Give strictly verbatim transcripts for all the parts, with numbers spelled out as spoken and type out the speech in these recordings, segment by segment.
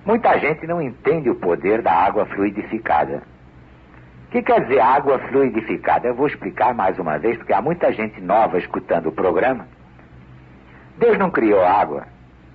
Muita gente não entende o poder da água fluidificada. O que quer dizer água fluidificada? Eu vou explicar mais uma vez, porque há muita gente nova escutando o programa. Deus não criou água.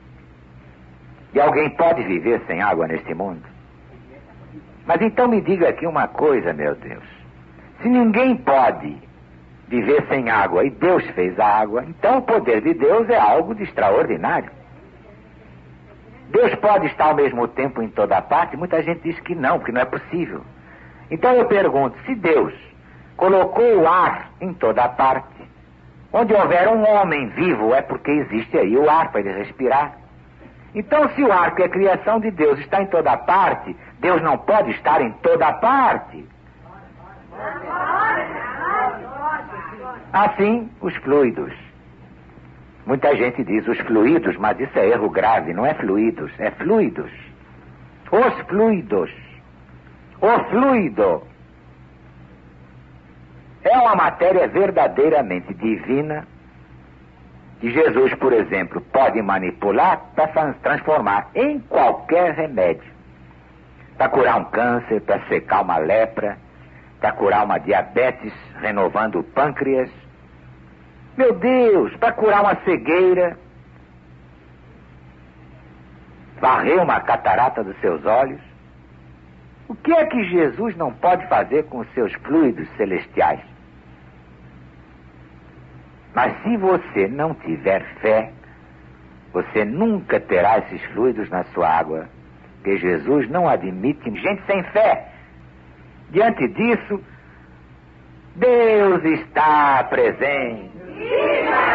E alguém pode viver sem água neste mundo? Mas então me diga aqui uma coisa, meu Deus. Se ninguém pode viver sem água e Deus fez a água, então o poder de Deus é algo de extraordinário. Deus pode estar ao mesmo tempo em toda parte? Muita gente diz que não, porque não é possível. Então eu pergunto, se Deus colocou o ar em toda parte, onde houver um homem vivo é porque existe aí o ar para ele respirar. Então se o ar, que é criação de Deus, está em toda parte, Deus não pode estar em toda parte. Assim, os fluidos. Muita gente diz os fluidos, mas isso é erro grave, não é fluidos, é fluidos. Os fluidos. O fluido é uma matéria verdadeiramente divina que Jesus, por exemplo, pode manipular para transformar em qualquer remédio. Para curar um câncer, para secar uma lepra, para curar uma diabetes, renovando o pâncreas. Meu Deus, para curar uma cegueira, varrer uma catarata dos seus olhos. O que é que Jesus não pode fazer com os seus fluidos celestiais? Mas se você não tiver fé, você nunca terá esses fluidos na sua água, porque Jesus não admite gente sem fé. Diante disso, Deus está presente.